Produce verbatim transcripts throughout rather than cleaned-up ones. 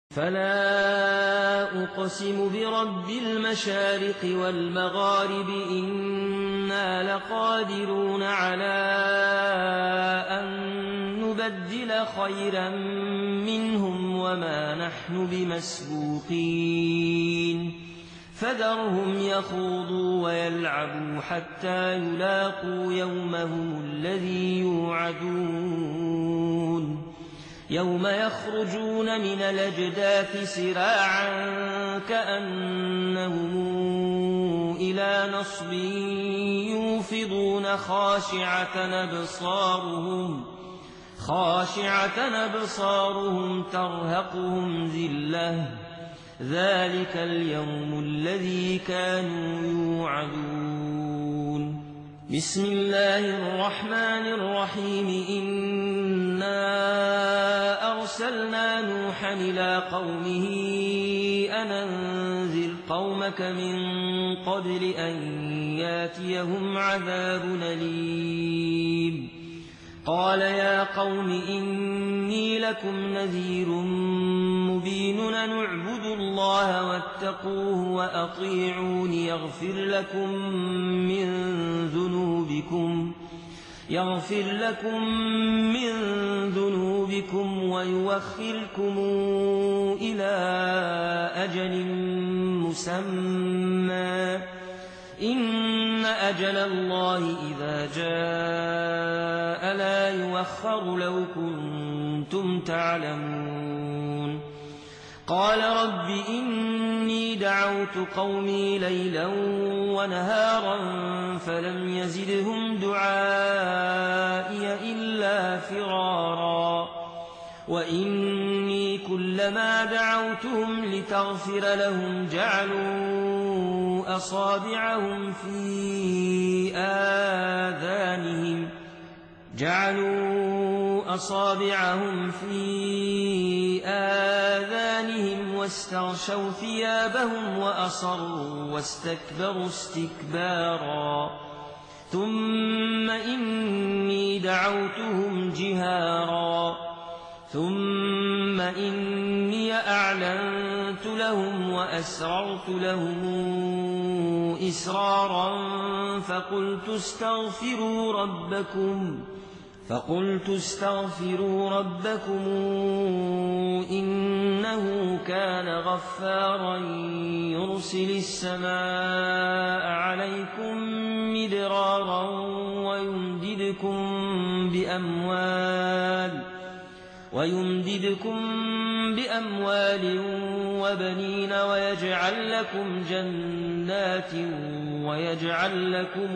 فلا أقسم برب المشارق والمغارب إنا لقادرون على أن نبدل خيرا منهم وما نحن بمسبوقين فذرهم يخوضوا ويلعبوا حتى يلاقوا يومهم الذي يوعدون يوم يخرجون من الأجداث سراعا كأنهم إلى نصب يوفضون خاشعة أبصارهم خاشعة أبصارهم ترهقهم ذلة ذلك اليوم الذي كانوا يوعدون بسم الله الرحمن الرحيم إنا أرسلنا نوحا إلى قومه أن أنذر قومك من قبل أن ياتيهم عذاب أليم قال يا قوم إني لكم نذير مبين أن اعبدوا الله واتقوه وأطيعون يغفر لكم من ذنوبكم يغفر لكم من ذنوبكم ويوخركم إلى أجل مسمى إن أجل الله إذا جاء لا يؤخر لو كنتم تعلمون قال رب إني دعوت قومي ليلا ونهارا فلم يزدهم دعائي إلا فرارا وإني كلما دعوتهم لتغفر لهم جعلوا أصابعهم في آذانهم جعلوا أصابعهم في آذانهم واستغشوا ثيابهم وأصروا واستكبروا استكبارا ثم إني دعوتهم جهارا ثم إني أعلنت لهم وأسررت لهم إسرارا فقلت استغفروا ربكم فقلت استغفروا ربكم إنه كان غفارا يرسل السماء عليكم مدرارا ويمددكم بأموال ويمددكم بأموال وبنين ويجعل لكم جنات ويجعل لكم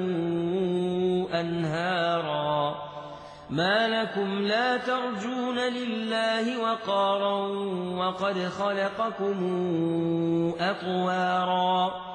أنهارا ما لكم لا ترجون لله وقارا وقد خلقكم أطوارا